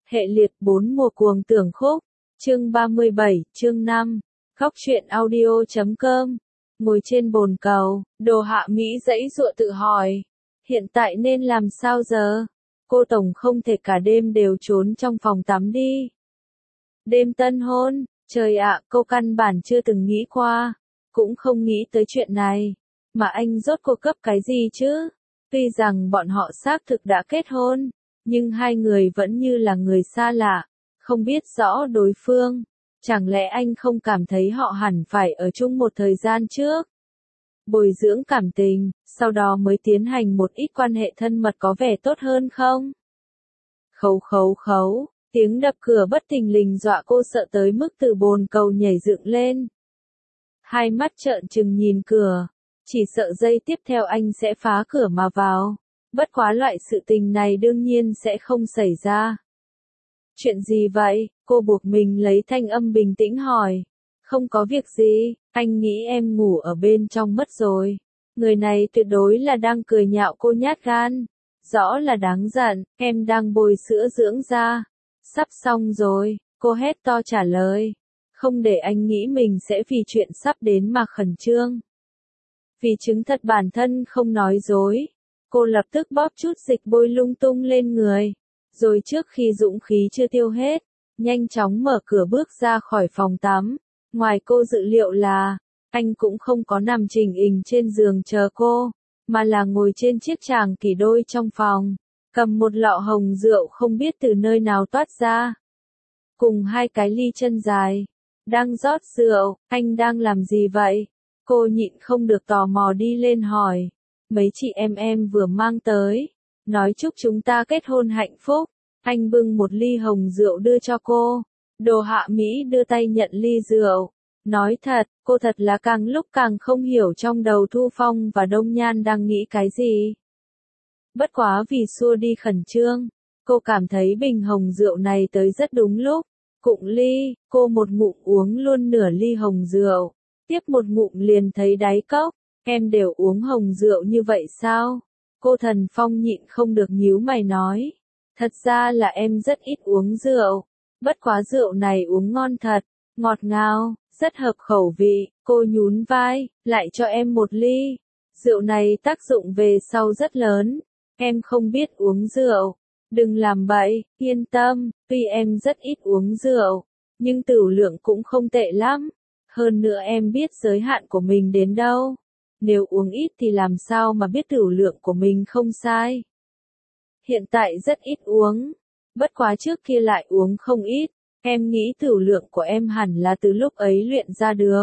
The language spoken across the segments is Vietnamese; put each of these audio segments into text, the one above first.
Hệ liệt 4 mùa cuồng tưởng khúc. Chương 37, chương 5. Góc truyện audio.com. Ngồi trên bồn cầu, Đồ Hạ Mỹ giãy giụa tự hỏi. Hiện tại nên làm sao giờ? Cô tổng không thể cả đêm đều trốn trong phòng tắm đi. Đêm tân hôn, trời ạ, cô căn bản chưa từng nghĩ qua. Cũng không nghĩ tới chuyện này. Mà anh rốt cuộc cấp cái gì chứ? Tuy rằng bọn họ xác thực đã kết hôn, nhưng hai người vẫn như là người xa lạ, không biết rõ đối phương. Chẳng lẽ anh không cảm thấy họ hẳn phải ở chung một thời gian trước? Bồi dưỡng cảm tình, sau đó mới tiến hành một ít quan hệ thân mật có vẻ tốt hơn không? Khấu khấu khấu, tiếng đập cửa bất thình lình dọa cô sợ tới mức từ bồn cầu nhảy dựng lên. Hai mắt trợn trừng nhìn cửa, chỉ sợ giây tiếp theo anh sẽ phá cửa mà vào. Bất quá loại sự tình này đương nhiên sẽ không xảy ra. Chuyện gì vậy? Cô buộc mình lấy thanh âm bình tĩnh hỏi. Không có việc gì, anh nghĩ em ngủ ở bên trong mất rồi. Người này tuyệt đối là đang cười nhạo cô nhát gan. Rõ là đáng giận, em đang bồi sữa dưỡng da. Sắp xong rồi, cô hét to trả lời. Không để anh nghĩ mình sẽ vì chuyện sắp đến mà khẩn trương. Vì chứng thật bản thân không nói dối, cô lập tức bóp chút dịch bôi lung tung lên người. Rồi trước khi dũng khí chưa tiêu hết, nhanh chóng mở cửa bước ra khỏi phòng tắm. Ngoài cô dự liệu là, anh cũng không có nằm chình ình trên giường chờ cô, mà là ngồi trên chiếc tràng kỷ đôi trong phòng, cầm một lọ hồng rượu không biết từ nơi nào toát ra. Cùng hai cái ly chân dài, đang rót rượu, anh đang làm gì vậy? Cô nhịn không được tò mò đi lên hỏi. Mấy chị em vừa mang tới, nói chúc chúng ta kết hôn hạnh phúc. Anh bưng một ly hồng rượu đưa cho cô. Đồ Hạ Mỹ đưa tay nhận ly rượu. Nói thật, cô thật là càng lúc càng không hiểu trong đầu Thu Phong và Đông Nhan đang nghĩ cái gì. Bất quá vì xua đi khẩn trương, cô cảm thấy bình hồng rượu này tới rất đúng lúc. Cụng ly, cô một ngụm uống luôn nửa ly hồng rượu. Tiếp một ngụm liền thấy đáy cốc. Em đều uống hồng rượu như vậy sao? Cô Thần Phong nhịn không được nhíu mày nói. Thật ra là em rất ít uống rượu. Bất quá rượu này uống ngon thật, ngọt ngào, rất hợp khẩu vị. Cô nhún vai, lại cho em một ly. Rượu này tác dụng về sau rất lớn. Em không biết uống rượu. Đừng làm bậy, yên tâm, tuy em rất ít uống rượu, nhưng tửu lượng cũng không tệ lắm. Hơn nữa em biết giới hạn của mình đến đâu. Nếu uống ít thì làm sao mà biết tửu lượng của mình không sai. Hiện tại rất ít uống, bất quá trước kia lại uống không ít. Em nghĩ tửu lượng của em hẳn là từ lúc ấy luyện ra được.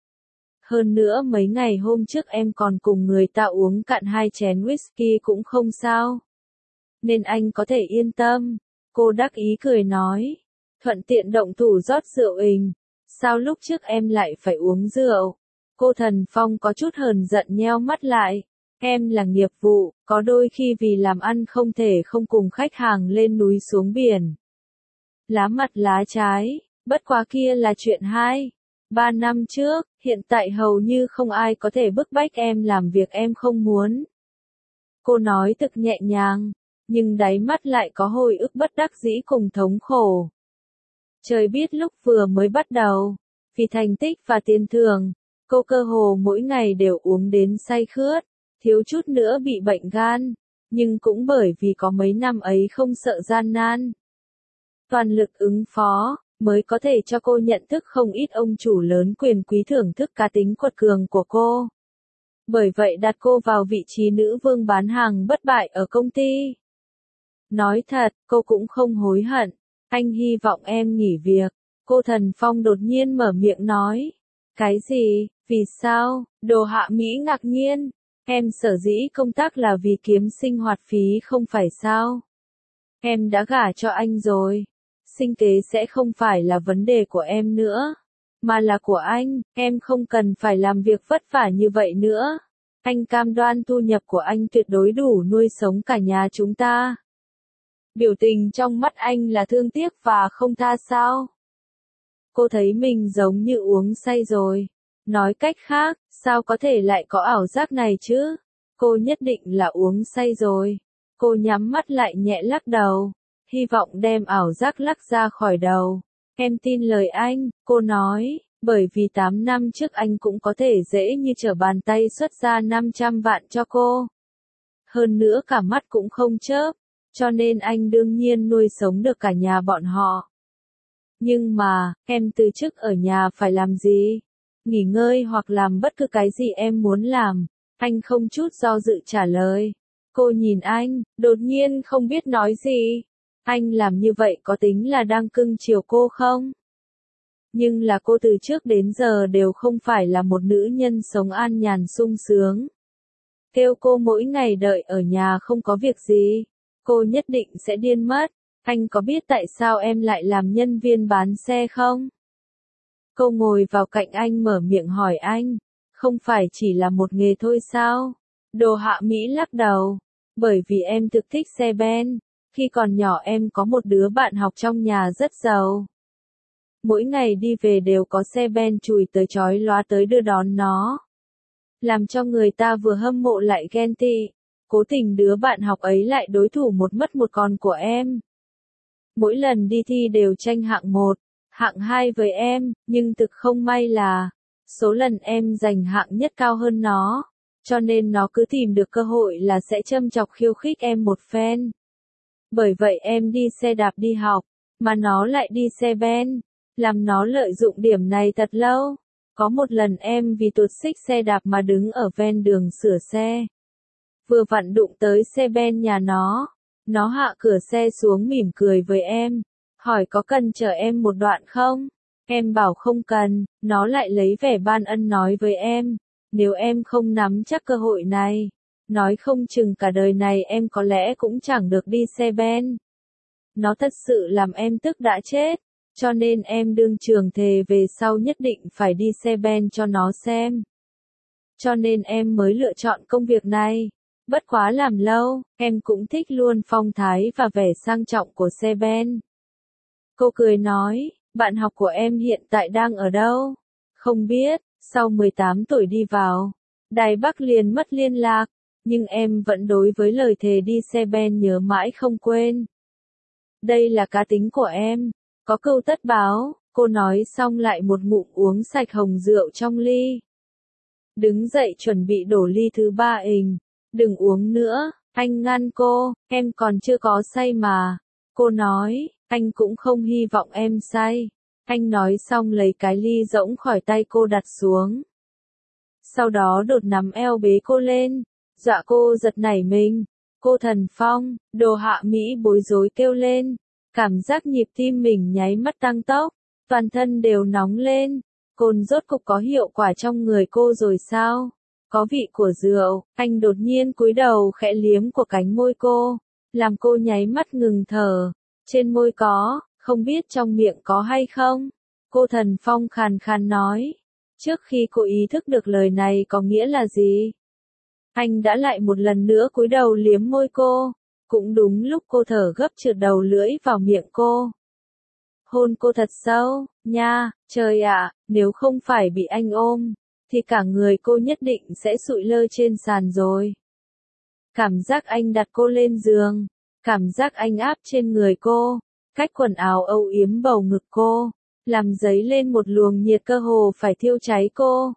Hơn nữa mấy ngày hôm trước em còn cùng người ta uống cạn 2 chén whisky cũng không sao. Nên anh có thể yên tâm. Cô đắc ý cười nói. Thuận tiện động thủ rót rượu ình. Sao lúc trước em lại phải uống rượu? Cô Thần Phong có chút hờn giận nheo mắt lại. Em là nghiệp vụ, có đôi khi vì làm ăn không thể không cùng khách hàng lên núi xuống biển. Lá mặt lá trái, bất quá kia là chuyện 2-3 năm trước, hiện tại hầu như không ai có thể bức bách em làm việc em không muốn. Cô nói thực nhẹ nhàng, nhưng đáy mắt lại có hồi ức bất đắc dĩ cùng thống khổ. Trời biết lúc vừa mới bắt đầu, vì thành tích và tiền thưởng, cô cơ hồ mỗi ngày đều uống đến say khướt, thiếu chút nữa bị bệnh gan, nhưng cũng bởi vì có mấy năm ấy không sợ gian nan. Toàn lực ứng phó, mới có thể cho cô nhận thức không ít ông chủ lớn quyền quý thưởng thức cá tính quật cường của cô. Bởi vậy đặt cô vào vị trí nữ vương bán hàng bất bại ở công ty. Nói thật, cô cũng không hối hận. Anh hy vọng em nghỉ việc. Cô Thần Phong đột nhiên mở miệng nói. Cái gì? Vì sao? Đồ Hạ Mỹ ngạc nhiên. Em sở dĩ công tác là vì kiếm sinh hoạt phí không phải sao? Em đã gả cho anh rồi. Sinh kế sẽ không phải là vấn đề của em nữa, mà là của anh. Em không cần phải làm việc vất vả như vậy nữa. Anh cam đoan thu nhập của anh tuyệt đối đủ nuôi sống cả nhà chúng ta. Biểu tình trong mắt anh là thương tiếc và không tha sao? Cô thấy mình giống như uống say rồi. Nói cách khác, sao có thể lại có ảo giác này chứ? Cô nhất định là uống say rồi. Cô nhắm mắt lại nhẹ lắc đầu. hy vọng đem ảo giác lắc ra khỏi đầu. Em tin lời anh, cô nói, bởi vì 8 năm trước anh cũng có thể dễ như trở bàn tay xuất ra 500 vạn cho cô. Hơn nữa cả mắt cũng không chớp, cho nên anh đương nhiên nuôi sống được cả nhà bọn họ. Nhưng mà, em từ chức ở nhà phải làm gì? Nghỉ ngơi hoặc làm bất cứ cái gì em muốn làm. Anh không chút do dự trả lời. Cô nhìn anh, đột nhiên không biết nói gì. Anh làm như vậy có tính là đang cưng chiều cô không? Nhưng là cô từ trước đến giờ đều không phải là một nữ nhân sống an nhàn sung sướng. Kêu cô mỗi ngày đợi ở nhà không có việc gì, cô nhất định sẽ điên mất. Anh có biết tại sao em lại làm nhân viên bán xe không? Cô ngồi vào cạnh anh mở miệng hỏi anh, không phải chỉ là một nghề thôi sao? Đồ Hạ Mỹ lắc đầu, bởi vì em thực thích xe Ben, khi còn nhỏ em có một đứa bạn học trong nhà rất giàu. Mỗi ngày đi về đều có xe Ben chùi tới chói lóa tới đưa đón nó. Làm cho người ta vừa hâm mộ lại ghen tị, cố tình đứa bạn học ấy lại đối thủ một mất một còn của em. Mỗi lần đi thi đều tranh hạng 1, hạng 2 với em, nhưng thực không may là, số lần em giành hạng nhất cao hơn nó, cho nên nó cứ tìm được cơ hội là sẽ châm chọc khiêu khích em một phen. Bởi vậy em đi xe đạp đi học, mà nó lại đi xe Ben, làm nó lợi dụng điểm này thật lâu. Có một lần em vì tuột xích xe đạp mà đứng ở ven đường sửa xe. Vừa vặn đụng tới xe Ben nhà nó hạ cửa xe xuống mỉm cười với em, hỏi có cần chở em một đoạn không? Em bảo không cần, nó lại lấy vẻ ban ân nói với em, nếu em không nắm chắc cơ hội này, nói không chừng cả đời này em có lẽ cũng chẳng được đi xe Ben. Nó thật sự làm em tức đã chết, cho nên em đương trường thề về sau nhất định phải đi xe Ben cho nó xem. Cho nên em mới lựa chọn công việc này. Bất quá làm lâu, em cũng thích luôn phong thái và vẻ sang trọng của xe Ben. Cô cười nói, bạn học của em hiện tại đang ở đâu? Không biết, sau 18 tuổi đi vào, Đài Bắc liền mất liên lạc, nhưng em vẫn đối với lời thề đi xe Ben nhớ mãi không quên. Đây là cá tính của em, có câu tất báo, cô nói xong lại một ngụm uống sạch hồng rượu trong ly. Đứng dậy chuẩn bị đổ ly thứ 3 ình. Đừng uống nữa, anh ngăn cô, em còn chưa có say mà. Cô nói, anh cũng không hy vọng em say. Anh nói xong lấy cái ly rỗng khỏi tay cô đặt xuống. Sau đó đột nắm eo bế cô lên, dọa cô giật nảy mình. Cô Thần Phong, Đồ Hạ Mỹ bối rối kêu lên. Cảm giác nhịp tim mình nháy mắt tăng tốc, toàn thân đều nóng lên. Cồn rốt cục có hiệu quả trong người cô rồi sao? Có vị của rượu, anh đột nhiên cúi đầu khẽ liếm của cánh môi cô, làm cô nháy mắt ngừng thở. Trên môi có, không biết trong miệng có hay không? Cô Thần Phong khàn khàn nói. Trước khi cô ý thức được lời này có nghĩa là gì? Anh đã lại một lần nữa cúi đầu liếm môi cô, cũng đúng lúc cô thở gấp trượt đầu lưỡi vào miệng cô. Hôn cô thật sâu, nha, trời ạ, nếu không phải bị anh ôm, thì cả người cô nhất định sẽ sụi lơ trên sàn rồi. Cảm giác anh đặt cô lên giường, cảm giác anh áp trên người cô, cách quần áo âu yếm bầu ngực cô, làm dấy lên một luồng nhiệt cơ hồ phải thiêu cháy cô.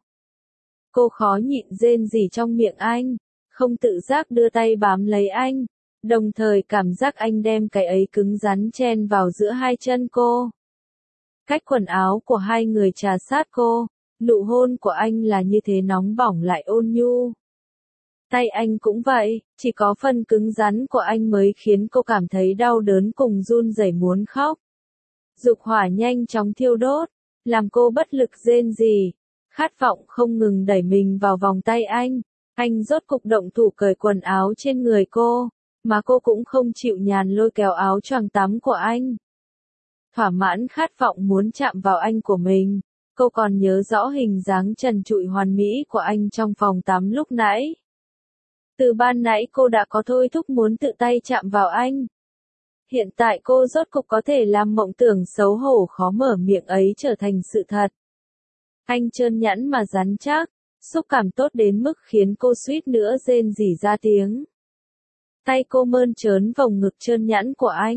Cô khó nhịn rên rỉ trong miệng anh, không tự giác đưa tay bám lấy anh, đồng thời cảm giác anh đem cái ấy cứng rắn chen vào giữa hai chân cô. Cách quần áo của hai người trà sát cô, nụ hôn của anh là như thế nóng bỏng lại ôn nhu. Tay anh cũng vậy, chỉ có phần cứng rắn của anh mới khiến cô cảm thấy đau đớn cùng run rẩy muốn khóc. Dục hỏa nhanh chóng thiêu đốt, làm cô bất lực rên rỉ, khát vọng không ngừng đẩy mình vào vòng tay anh. Anh rốt cục động thủ cởi quần áo trên người cô, mà cô cũng không chịu nhàn lôi kéo áo choàng tắm của anh. Thỏa mãn khát vọng muốn chạm vào anh của mình, cô còn nhớ rõ hình dáng trần trụi hoàn mỹ của anh trong phòng tắm lúc nãy. Từ ban nãy cô đã có thôi thúc muốn tự tay chạm vào anh. Hiện tại cô rốt cục có thể làm mộng tưởng xấu hổ khó mở miệng ấy trở thành sự thật. Anh trơn nhẵn mà rắn chắc, xúc cảm tốt đến mức khiến cô suýt nữa rên rỉ ra tiếng. Tay cô mơn trớn vòng ngực trơn nhẵn của anh,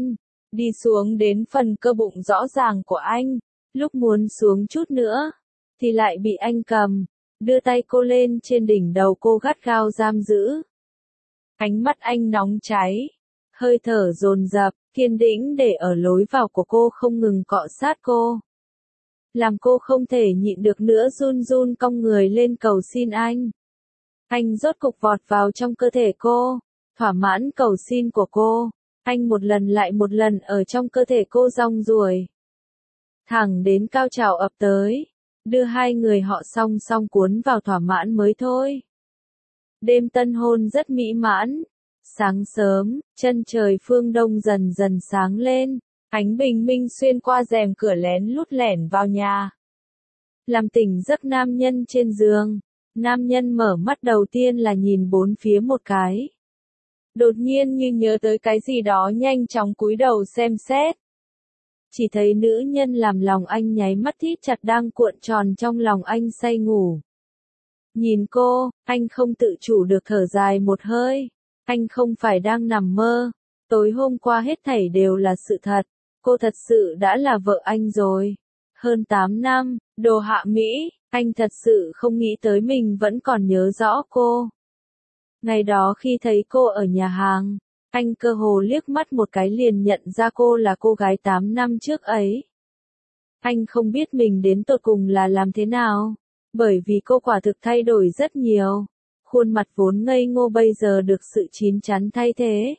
đi xuống đến phần cơ bụng rõ ràng của anh, lúc muốn xuống chút nữa, thì lại bị anh cầm, đưa tay cô lên trên đỉnh đầu cô gắt gao giam giữ. Ánh mắt anh nóng cháy, hơi thở dồn dập, kiên định để ở lối vào của cô không ngừng cọ sát cô. Làm cô không thể nhịn được nữa run run cong người lên cầu xin anh. Anh rốt cục vọt vào trong cơ thể cô, thỏa mãn cầu xin của cô. Anh một lần lại một lần ở trong cơ thể cô rong ruổi. Thẳng đến cao trào ập tới, đưa hai người họ song song cuốn vào thỏa mãn mới thôi. Đêm tân hôn rất mỹ mãn. Sáng sớm, chân trời phương đông dần dần sáng lên, ánh bình minh xuyên qua rèm cửa lén lút lẻn vào nhà. Làm tỉnh giấc nam nhân trên giường, nam nhân mở mắt đầu tiên là nhìn bốn phía một cái. Đột nhiên như nhớ tới cái gì đó nhanh chóng cúi đầu xem xét. Chỉ thấy nữ nhân làm lòng anh nháy mắt thít chặt đang cuộn tròn trong lòng anh say ngủ. Nhìn cô, anh không tự chủ được thở dài một hơi. Anh không phải đang nằm mơ. Tối hôm qua hết thảy đều là sự thật. Cô thật sự đã là vợ anh rồi. Hơn 8 năm, đồ hạ Mỹ, anh thật sự không nghĩ tới mình vẫn còn nhớ rõ cô. Ngày đó khi thấy cô ở nhà hàng, anh cơ hồ liếc mắt một cái liền nhận ra cô là cô gái 8 năm trước ấy. Anh không biết mình đến tột cùng là làm thế nào, bởi vì cô quả thực thay đổi rất nhiều. Khuôn mặt vốn ngây ngô bây giờ được sự chín chắn thay thế.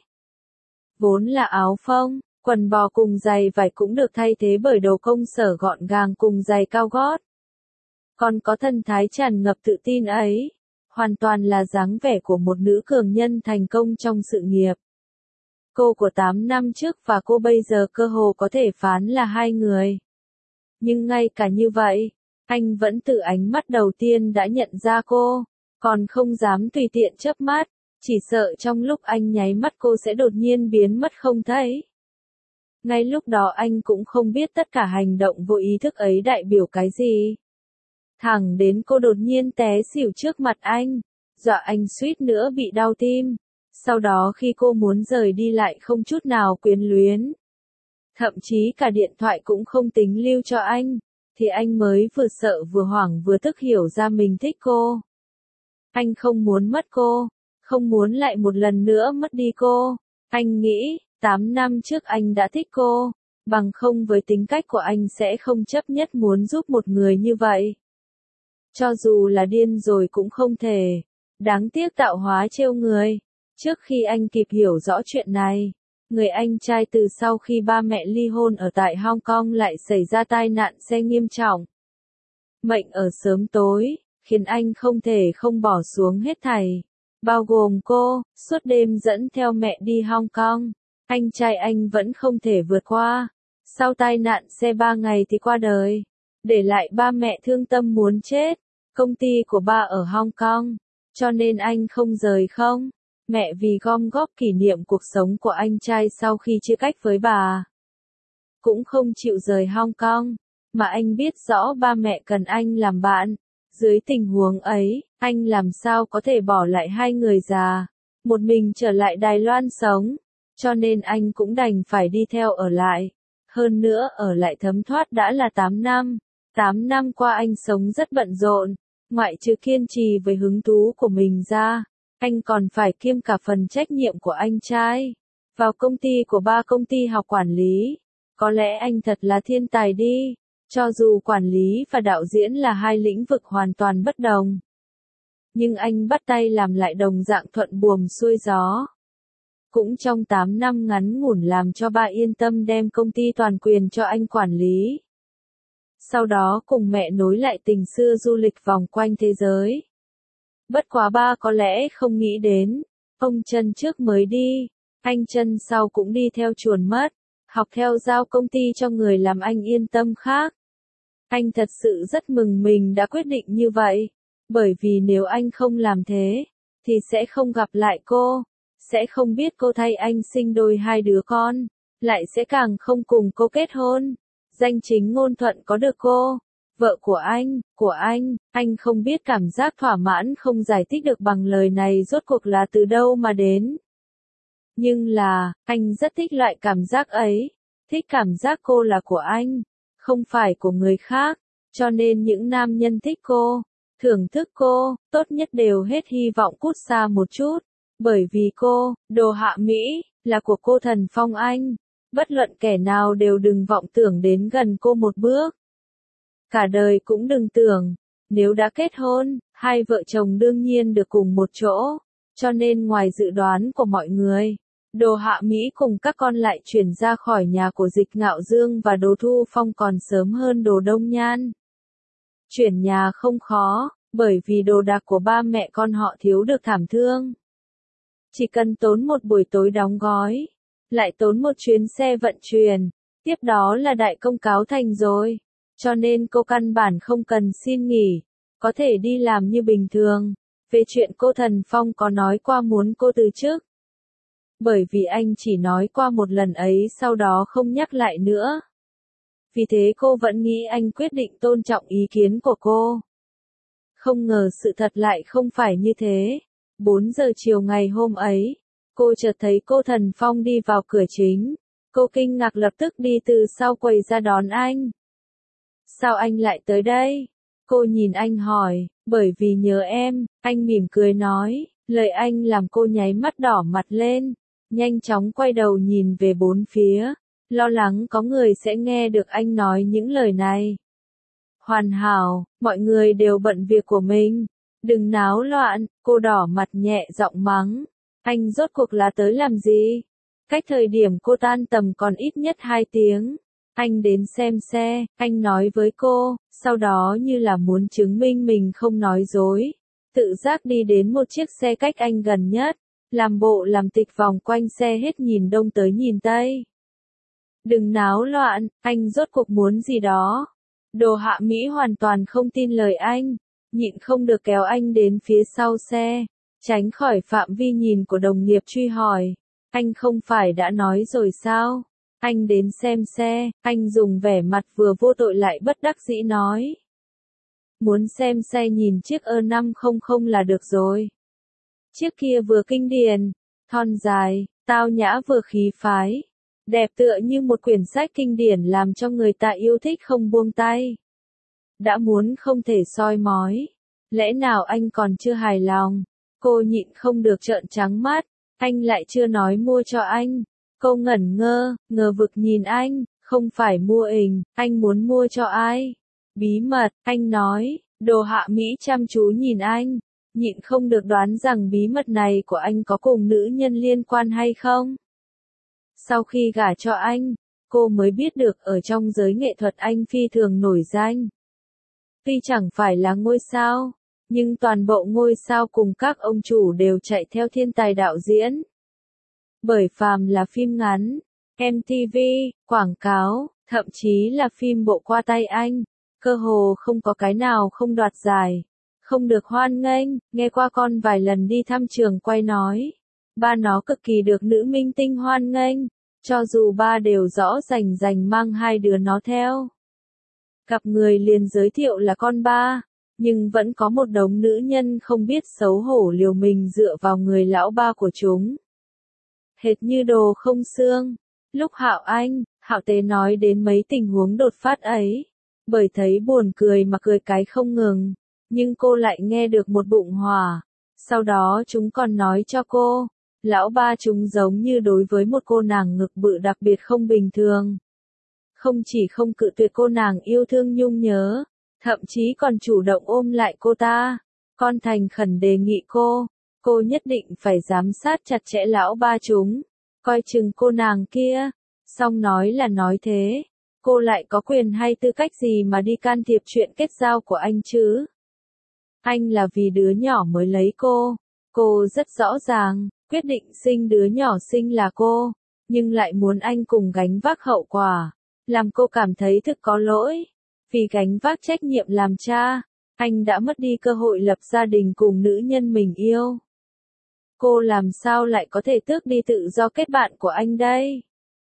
Vốn là áo phông, quần bò cùng giày vải cũng được thay thế bởi đồ công sở gọn gàng cùng giày cao gót. Còn có thần thái tràn ngập tự tin ấy, hoàn toàn là dáng vẻ của một nữ cường nhân thành công trong sự nghiệp. Cô của 8 năm trước và cô bây giờ cơ hồ có thể phán là hai người. Nhưng ngay cả như vậy, anh vẫn từ ánh mắt đầu tiên đã nhận ra cô. Còn không dám tùy tiện chớp mắt, chỉ sợ trong lúc anh nháy mắt cô sẽ đột nhiên biến mất không thấy. Ngay lúc đó anh cũng không biết tất cả hành động vô ý thức ấy đại biểu cái gì. Thẳng đến cô đột nhiên té xỉu trước mặt anh, dọa anh suýt nữa bị đau tim. Sau đó khi cô muốn rời đi lại không chút nào quyến luyến. Thậm chí cả điện thoại cũng không tính lưu cho anh, thì anh mới vừa sợ vừa hoảng vừa tức hiểu ra mình thích cô. Anh không muốn mất cô, không muốn lại một lần nữa mất đi cô. Anh nghĩ, 8 năm trước anh đã thích cô, bằng không với tính cách của anh sẽ không chấp nhất muốn giúp một người như vậy. Cho dù là điên rồi cũng không thể. Đáng tiếc tạo hóa trêu người. Trước khi anh kịp hiểu rõ chuyện này, người anh trai từ sau khi ba mẹ ly hôn ở tại Hong Kong lại xảy ra tai nạn xe nghiêm trọng. Mệnh ở sớm tối, khiến anh không thể không bỏ xuống hết thảy. Bao gồm cô, suốt đêm dẫn theo mẹ đi Hong Kong. Anh trai anh vẫn không thể vượt qua. Sau tai nạn xe 3 ngày thì qua đời. Để lại ba mẹ thương tâm muốn chết. Công ty của ba ở Hong Kong. Cho nên anh không rời không. Mẹ vì gom góp kỷ niệm cuộc sống của anh trai sau khi chia cách với bà. Cũng không chịu rời Hong Kong. Mà anh biết rõ ba mẹ cần anh làm bạn. Dưới tình huống ấy, anh làm sao có thể bỏ lại hai người già, một mình trở lại Đài Loan sống. Cho nên anh cũng đành phải đi theo ở lại. Hơn nữa ở lại thấm thoát đã là 8 năm. 8 năm qua anh sống rất bận rộn. Ngoại trừ kiên trì với hứng thú của mình ra, anh còn phải kiêm cả phần trách nhiệm của anh trai. Vào công ty của ba công ty học quản lý. Có lẽ anh thật là thiên tài đi. Cho dù quản lý và đạo diễn là hai lĩnh vực hoàn toàn bất đồng. Nhưng anh bắt tay làm lại đồng dạng thuận buồm xuôi gió. Cũng trong 8 năm ngắn ngủn làm cho ba yên tâm đem công ty toàn quyền cho anh quản lý. Sau đó cùng mẹ nối lại tình xưa du lịch vòng quanh thế giới. Bất quá ba có lẽ không nghĩ đến, ông chân trước mới đi, anh chân sau cũng đi theo chuồn mất, học theo giao công ty cho người làm anh yên tâm khác. Anh thật sự rất mừng mình đã quyết định như vậy, bởi vì nếu anh không làm thế, thì sẽ không gặp lại cô, sẽ không biết cô thay anh sinh đôi hai đứa con, lại sẽ càng không cùng cô kết hôn. Danh chính ngôn thuận có được cô, vợ của anh không biết cảm giác thỏa mãn không giải thích được bằng lời này rốt cuộc là từ đâu mà đến. Nhưng là, anh rất thích loại cảm giác ấy, thích cảm giác cô là của anh, không phải của người khác, cho nên những nam nhân thích cô, thưởng thức cô, tốt nhất đều hết hy vọng cút xa một chút, bởi vì cô, Đồ Hạ Mỹ, là của cô Thần Phong anh, bất luận kẻ nào đều đừng vọng tưởng đến gần cô một bước. Cả đời cũng đừng tưởng, nếu đã kết hôn, hai vợ chồng đương nhiên được cùng một chỗ, cho nên ngoài dự đoán của mọi người, Đồ Hạ Mỹ cùng các con lại chuyển ra khỏi nhà của Dịch Ngạo Dương và Đồ Thu Phong còn sớm hơn Đồ Đông Nhan. Chuyển nhà không khó, bởi vì đồ đạc của ba mẹ con họ thiếu được thảm thương. Chỉ cần tốn một buổi tối đóng gói, lại tốn một chuyến xe vận chuyển, tiếp đó là đại công cáo thành rồi. Cho nên cô căn bản không cần xin nghỉ, có thể đi làm như bình thường. Về chuyện cô Thần Phong có nói qua muốn cô từ chức. Bởi vì anh chỉ nói qua một lần ấy sau đó không nhắc lại nữa. Vì thế cô vẫn nghĩ anh quyết định tôn trọng ý kiến của cô. Không ngờ sự thật lại không phải như thế. 4 giờ chiều ngày hôm ấy, cô chợt thấy cô Thần Phong đi vào cửa chính. Cô kinh ngạc lập tức đi từ sau quầy ra đón anh. Sao anh lại tới đây? Cô nhìn anh hỏi, bởi vì nhớ em, anh mỉm cười nói, lời anh làm cô nháy mắt đỏ mặt lên, nhanh chóng quay đầu nhìn về bốn phía, lo lắng có người sẽ nghe được anh nói những lời này. Hoàn hảo, mọi người đều bận việc của mình, đừng náo loạn, cô đỏ mặt nhẹ giọng mắng, anh rốt cuộc là tới làm gì? Cách thời điểm cô tan tầm còn ít nhất 2 tiếng. Anh đến xem xe, anh nói với cô, sau đó như là muốn chứng minh mình không nói dối. Tự giác đi đến một chiếc xe cách anh gần nhất, làm bộ làm tịch vòng quanh xe hết nhìn đông tới nhìn tây. Đừng náo loạn, anh rốt cuộc muốn gì đó. Đồ Hạ Mỹ hoàn toàn không tin lời anh, nhịn không được kéo anh đến phía sau xe, tránh khỏi phạm vi nhìn của đồng nghiệp truy hỏi. Anh không phải đã nói rồi sao? Anh đến xem xe, anh dùng vẻ mặt vừa vô tội lại bất đắc dĩ nói. Muốn xem xe nhìn chiếc E500 là được rồi. Chiếc kia vừa kinh điển, thon dài, tao nhã vừa khí phái. Đẹp tựa như một quyển sách kinh điển làm cho người ta yêu thích không buông tay. Đã muốn không thể soi mói. Lẽ nào anh còn chưa hài lòng? Cô nhịn không được trợn trắng mắt. Anh lại chưa nói mua cho anh. Cô ngẩn ngơ vực nhìn anh, không phải mua anh muốn mua cho ai? Bí mật, anh nói. Đồ Hạ Mỹ chăm chú nhìn anh, nhịn không được đoán rằng bí mật này của anh có cùng nữ nhân liên quan hay không. Sau khi gả cho anh, cô mới biết được ở trong giới nghệ thuật anh phi thường nổi danh. Tuy chẳng phải là ngôi sao, nhưng toàn bộ ngôi sao cùng các ông chủ đều chạy theo thiên tài đạo diễn. Bởi phàm là phim ngắn, MTV, quảng cáo, thậm chí là phim bộ qua tay anh, cơ hồ không có cái nào không đoạt giải, không được hoan nghênh. Nghe qua con vài lần đi thăm trường quay nói, ba nó cực kỳ được nữ minh tinh hoan nghênh, cho dù ba đều rõ rành mang hai đứa nó theo. Gặp người liền giới thiệu là con ba, nhưng vẫn có một đống nữ nhân không biết xấu hổ liều mình dựa vào người lão ba của chúng. Hệt như Đồ Không Xương. Lúc Hạo Tế nói đến mấy tình huống đột phát ấy, bởi thấy buồn cười mà cười cái không ngừng, nhưng cô lại nghe được một bụng hỏa. Sau đó chúng còn nói cho cô, lão ba chúng giống như đối với một cô nàng ngực bự đặc biệt không bình thường. Không chỉ không cự tuyệt cô nàng yêu thương nhung nhớ, thậm chí còn chủ động ôm lại cô ta, còn thành khẩn đề nghị cô nhất định phải giám sát chặt chẽ lão ba chúng, coi chừng cô nàng kia. Xong nói là nói thế, cô lại có quyền hay tư cách gì mà đi can thiệp chuyện kết giao của anh chứ? Anh là vì đứa nhỏ mới lấy cô rất rõ ràng, quyết định sinh đứa nhỏ sinh là cô, nhưng lại muốn anh cùng gánh vác hậu quả, làm cô cảm thấy thực có lỗi. Vì gánh vác trách nhiệm làm cha, anh đã mất đi cơ hội lập gia đình cùng nữ nhân mình yêu. Cô làm sao lại có thể tước đi tự do kết bạn của anh đây?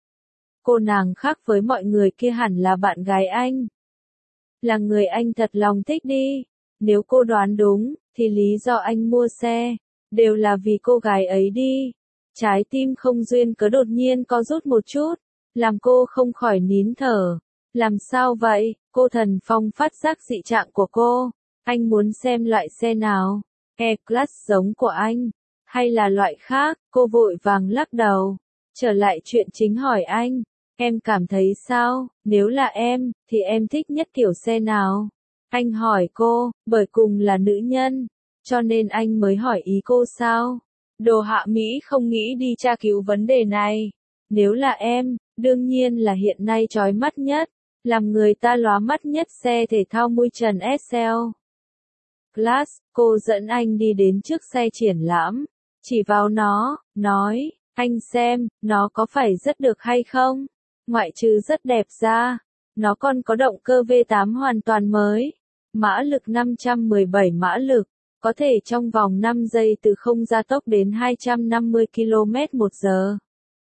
Cô nàng khác với mọi người kia hẳn là bạn gái anh. Là người anh thật lòng thích đi. Nếu cô đoán đúng, thì lý do anh mua xe, đều là vì cô gái ấy đi. Trái tim không duyên cớ đột nhiên co rút một chút, làm cô không khỏi nín thở. Làm sao vậy? Cô Thần Phong phát giác dị trạng của cô. Anh muốn xem loại xe nào? E-Class giống của anh, hay là loại khác? Cô vội vàng lắc đầu. Trở lại chuyện chính hỏi anh. Em cảm thấy sao? Nếu là em, thì em thích nhất kiểu xe nào? Anh hỏi cô, bởi cùng là nữ nhân, cho nên anh mới hỏi ý cô sao? Đồ Hạ Mỹ không nghĩ đi tra cứu vấn đề này. Nếu là em, đương nhiên là hiện nay chói mắt nhất, làm người ta lóa mắt nhất xe thể thao mui trần SL Class. Cô dẫn anh đi đến trước xe triển lãm, chỉ vào nó, nói, anh xem, nó có phải rất được hay không? Ngoại trừ rất đẹp ra, nó còn có động cơ V8 hoàn toàn mới, mã lực 517 mã lực, có thể trong vòng 5 giây từ không gia tốc đến 250 km/h.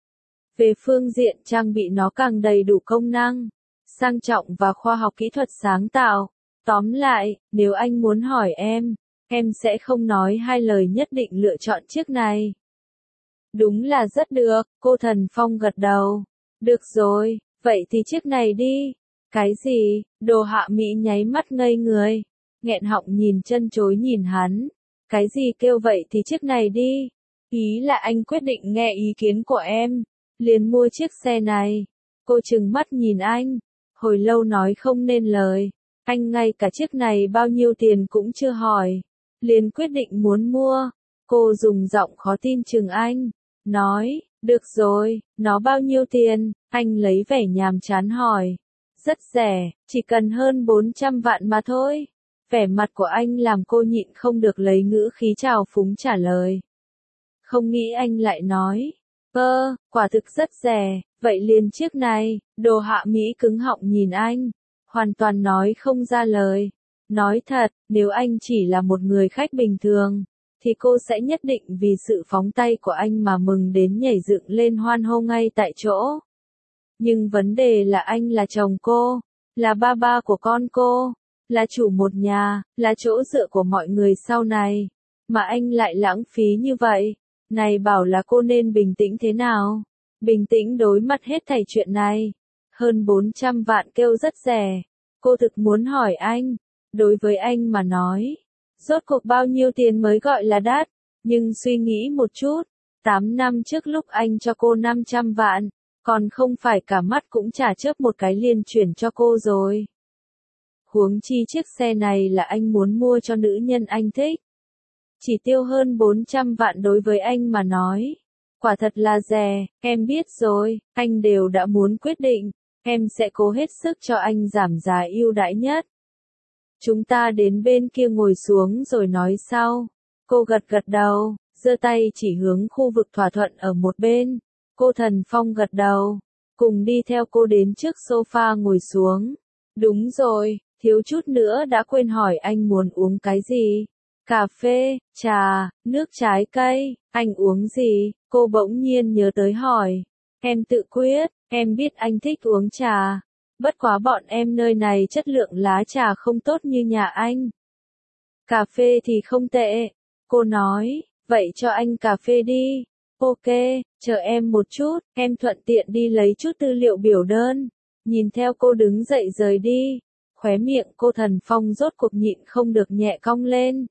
Về phương diện trang bị nó càng đầy đủ công năng, sang trọng và khoa học kỹ thuật sáng tạo. Tóm lại, nếu anh muốn hỏi em sẽ không nói hai lời nhất định lựa chọn chiếc này. Đúng là rất được, cô Thần Phong gật đầu. Được rồi, vậy thì chiếc này đi. Cái gì? Đồ Hạ Mỹ nháy mắt ngây người, nghẹn họng nhìn chân chối nhìn hắn. Cái gì kêu vậy thì chiếc này đi? Ý là anh quyết định nghe ý kiến của em, liền mua chiếc xe này. Cô trừng mắt nhìn anh, hồi lâu nói không nên lời. Anh ngay cả chiếc này bao nhiêu tiền cũng chưa hỏi, liền quyết định muốn mua. Cô dùng giọng khó tin chừng anh, nói, được rồi, nó bao nhiêu tiền? Anh lấy vẻ nhàm chán hỏi. Rất rẻ, chỉ cần hơn 400 vạn mà thôi. Vẻ mặt của anh làm cô nhịn không được lấy ngữ khí trào phúng trả lời. Không nghĩ anh lại nói, quả thực rất rẻ, vậy liền chiếc này. Đồ Hạ Mỹ cứng họng nhìn anh, hoàn toàn nói không ra lời. Nói thật, nếu anh chỉ là một người khách bình thường, thì cô sẽ nhất định vì sự phóng tay của anh mà mừng đến nhảy dựng lên hoan hô ngay tại chỗ. Nhưng vấn đề là anh là chồng cô, là ba của con cô, là chủ một nhà, là chỗ dựa của mọi người sau này, mà anh lại lãng phí như vậy. Này bảo là cô nên bình tĩnh thế nào? Bình tĩnh đối mặt hết thảy chuyện này. Hơn 400 vạn kêu rất rẻ. Cô thực muốn hỏi anh, đối với anh mà nói, rốt cuộc bao nhiêu tiền mới gọi là đắt? Nhưng suy nghĩ một chút, 8 năm trước lúc anh cho cô 500 vạn, còn không phải cả mắt cũng chả chớp một cái liền chuyển cho cô rồi. Huống chi chiếc xe này là anh muốn mua cho nữ nhân anh thích. Chỉ tiêu hơn 400 vạn đối với anh mà nói, quả thật là rẻ. Em biết rồi, anh đều đã muốn quyết định, em sẽ cố hết sức cho anh giảm giá ưu đãi nhất. Chúng ta đến bên kia ngồi xuống rồi nói sau. Cô gật đầu, giơ tay chỉ hướng khu vực thỏa thuận ở một bên. Cô Thần Phong gật đầu, cùng đi theo cô đến trước sofa ngồi xuống. Đúng rồi, thiếu chút nữa đã quên hỏi anh muốn uống cái gì? Cà phê, trà, nước trái cây, anh uống gì? Cô bỗng nhiên nhớ tới hỏi. Em tự quyết, em biết anh thích uống trà. Bất quá bọn em nơi này chất lượng lá trà không tốt như nhà anh. Cà phê thì không tệ. Cô nói, vậy cho anh cà phê đi. Ok, chờ em một chút, em thuận tiện đi lấy chút tư liệu biểu đơn. Nhìn theo cô đứng dậy rời đi. Khóe miệng cô Thần Phong rốt cuộc nhịn không được nhẹ cong lên.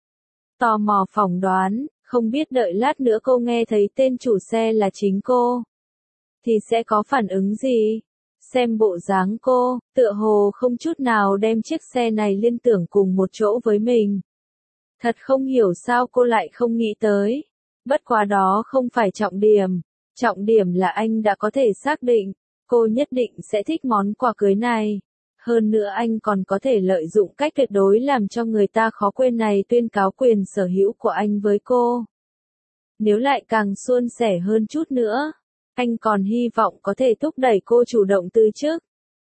Tò mò phỏng đoán, không biết đợi lát nữa cô nghe thấy tên chủ xe là chính cô, thì sẽ có phản ứng gì? Xem bộ dáng cô, tựa hồ không chút nào đem chiếc xe này liên tưởng cùng một chỗ với mình. Thật không hiểu sao cô lại không nghĩ tới. Bất quá đó không phải trọng điểm là anh đã có thể xác định, cô nhất định sẽ thích món quà cưới này. Hơn nữa anh còn có thể lợi dụng cách tuyệt đối làm cho người ta khó quên này tuyên cáo quyền sở hữu của anh với cô. Nếu lại càng suôn sẻ hơn chút nữa, anh còn hy vọng có thể thúc đẩy cô chủ động từ chức.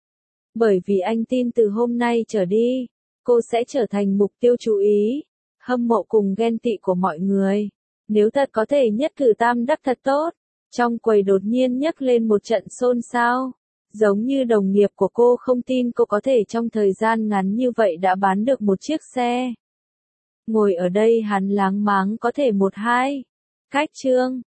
Bởi vì anh tin từ hôm nay trở đi, cô sẽ trở thành mục tiêu chú ý, hâm mộ cùng ghen tị của mọi người. Nếu thật có thể nhất cử tam đắc thật tốt, trong quầy đột nhiên nhấc lên một trận xôn xao. Giống như đồng nghiệp của cô không tin cô có thể trong thời gian ngắn như vậy đã bán được một chiếc xe. Ngồi ở đây hắn láng máng có thể 1-2 cách chương.